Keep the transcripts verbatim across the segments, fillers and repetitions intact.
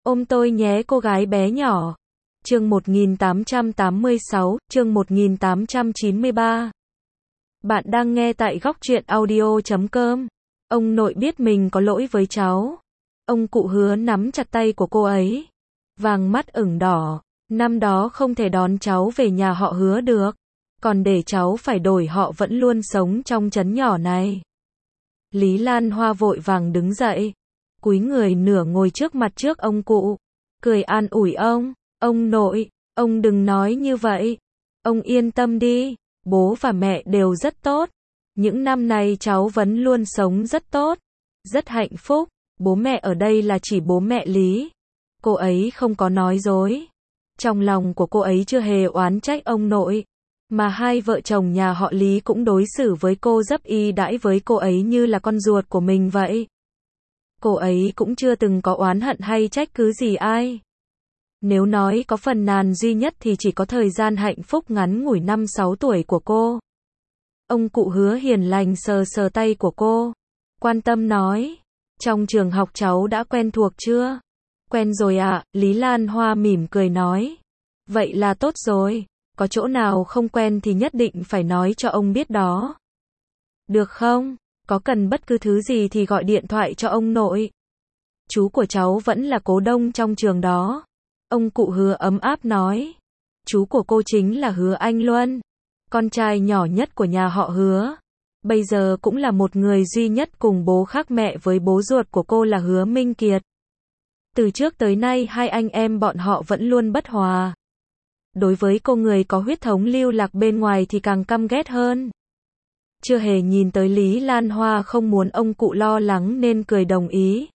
Ôm tôi nhé cô gái bé nhỏ. Chương một nghìn tám trăm tám mươi sáu, chương một nghìn tám trăm chín mươi ba. Bạn đang nghe tại góc truyện audio chấm com. Ông nội biết mình có lỗi với cháu. Ông cụ Hứa nắm chặt tay của cô ấy. Vàng mắt ửng đỏ. Năm đó không thể đón cháu về nhà họ Hứa được. Còn để cháu phải đổi họ vẫn luôn sống trong trấn nhỏ này. Lý Lan Hoa vội vàng đứng dậy. Cúi người nửa ngồi trước mặt trước ông cụ. Cười an ủi ông. Ông nội, ông đừng nói như vậy. Ông yên tâm đi. Bố và mẹ đều rất tốt. Những năm này cháu vẫn luôn sống rất tốt. Rất hạnh phúc. Bố mẹ ở đây là chỉ bố mẹ Lý. Cô ấy không có nói dối. Trong lòng của cô ấy chưa hề oán trách ông nội. Mà hai vợ chồng nhà họ Lý cũng đối xử với cô rất y đãi với cô ấy như là con ruột của mình vậy. Cô ấy cũng chưa từng có oán hận hay trách cứ gì ai. Nếu nói có phần nàn duy nhất thì chỉ có thời gian hạnh phúc ngắn ngủi năm sáu tuổi của cô. Ông cụ Hứa hiền lành sờ sờ tay của cô. Quan tâm nói. Trong trường học cháu đã quen thuộc chưa? Quen rồi ạ, à, Lý Lan Hoa mỉm cười nói. Vậy là tốt rồi. Có chỗ nào không quen thì nhất định phải nói cho ông biết đó. Được không? Có cần bất cứ thứ gì thì gọi điện thoại cho ông nội. Chú của cháu vẫn là cố đông trong trường đó. Ông cụ Hứa ấm áp nói. Chú của cô chính là Hứa Anh Luân. Con trai nhỏ nhất của nhà họ Hứa. Bây giờ cũng là một người duy nhất cùng bố khác mẹ với bố ruột của cô là Hứa Minh Kiệt. Từ trước tới nay hai anh em bọn họ vẫn luôn bất hòa. Đối với cô người có huyết thống lưu lạc bên ngoài thì càng căm ghét hơn. Chưa hề nhìn tới Lý Lan Hoa không muốn ông cụ lo lắng nên cười đồng ý.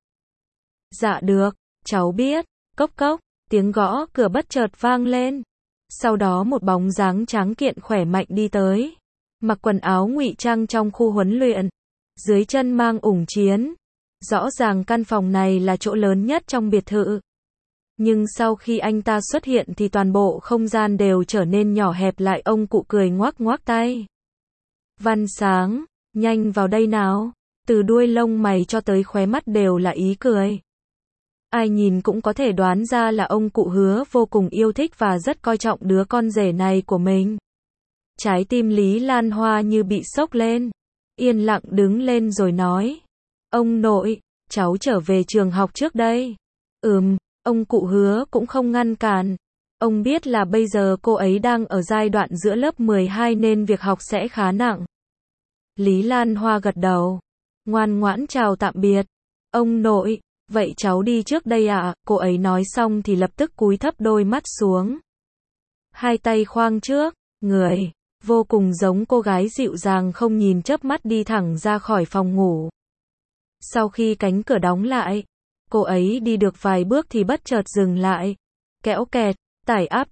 Dạ được, cháu biết. Cốc cốc, tiếng gõ cửa bất chợt vang lên. Sau đó một bóng dáng tráng kiện khỏe mạnh đi tới. Mặc quần áo ngụy trang trong khu huấn luyện. Dưới chân mang ủng chiến. Rõ ràng căn phòng này là chỗ lớn nhất trong biệt thự. Nhưng sau khi anh ta xuất hiện thì toàn bộ không gian đều trở nên nhỏ hẹp lại. Ông cụ cười ngoác ngoác tay. Văn Sáng, nhanh vào đây nào. Từ đuôi lông mày cho tới khóe mắt đều là ý cười. Ai nhìn cũng có thể đoán ra là ông cụ Hứa vô cùng yêu thích và rất coi trọng đứa con rể này của mình. Trái tim Lý Lan Hoa như bị sốc lên. Yên lặng đứng lên rồi nói. Ông nội, cháu trở về trường học trước đây. Ừm, ông cụ Hứa cũng không ngăn cản. Ông biết là bây giờ cô ấy đang ở giai đoạn giữa lớp mười hai nên việc học sẽ khá nặng. Lý Lan Hoa gật đầu. Ngoan ngoãn chào tạm biệt. Ông nội, vậy cháu đi trước đây ạ. À? Cô ấy nói xong thì lập tức cúi thấp đôi mắt xuống. Hai tay khoang trước, người, vô cùng giống cô gái dịu dàng không nhìn chớp mắt đi thẳng ra khỏi phòng ngủ. Sau khi cánh cửa đóng lại, cô ấy đi được vài bước thì bất chợt dừng lại. Kéo kẹt, tải app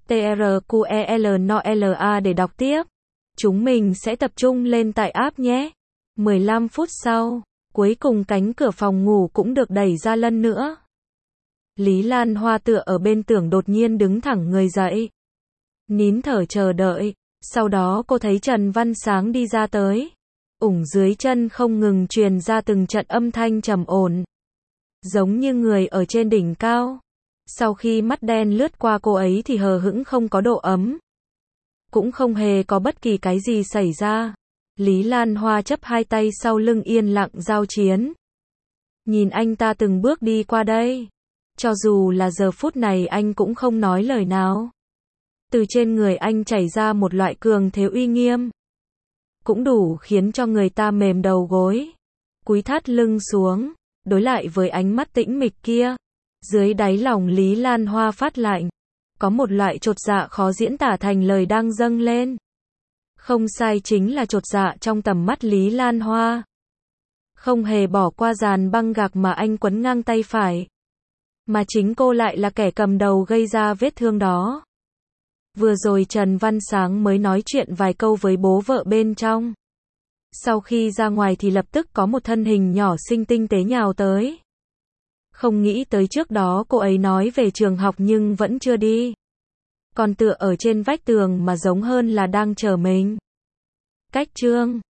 TRQELNOLA để đọc tiếp. Chúng mình sẽ tập trung lên tải app nhé. mười lăm phút sau, cuối cùng cánh cửa phòng ngủ cũng được đẩy ra lần nữa. Lý Lan Hoa tựa ở bên tường đột nhiên đứng thẳng người dậy. Nín thở chờ đợi, sau đó cô thấy Trần Văn Sáng đi ra tới. Ủng dưới chân không ngừng truyền ra từng trận âm thanh trầm ổn. Giống như người ở trên đỉnh cao. Sau khi mắt đen lướt qua cô ấy thì hờ hững không có độ ấm. Cũng không hề có bất kỳ cái gì xảy ra. Lý Lan Hoa chấp hai tay sau lưng yên lặng giao chiến. Nhìn anh ta từng bước đi qua đây. Cho dù là giờ phút này anh cũng không nói lời nào. Từ trên người anh chảy ra một loại cường thế uy nghiêm. Cũng đủ khiến cho người ta mềm đầu gối. Cúi thắt lưng xuống. Đối lại với ánh mắt tĩnh mịch kia. Dưới đáy lòng Lý Lan Hoa phát lạnh. Có một loại chột dạ khó diễn tả thành lời đang dâng lên. Không sai, chính là chột dạ trong tầm mắt Lý Lan Hoa. Không hề bỏ qua dàn băng gạc mà anh quấn ngang tay phải. Mà chính cô lại là kẻ cầm đầu gây ra vết thương đó. Vừa rồi Trần Văn Sáng mới nói chuyện vài câu với bố vợ bên trong. Sau khi ra ngoài thì lập tức có một thân hình nhỏ xinh tinh tế nhào tới. Không nghĩ tới trước đó cô ấy nói về trường học nhưng vẫn chưa đi. Còn tựa ở trên vách tường mà giống hơn là đang chờ mình. Cách chương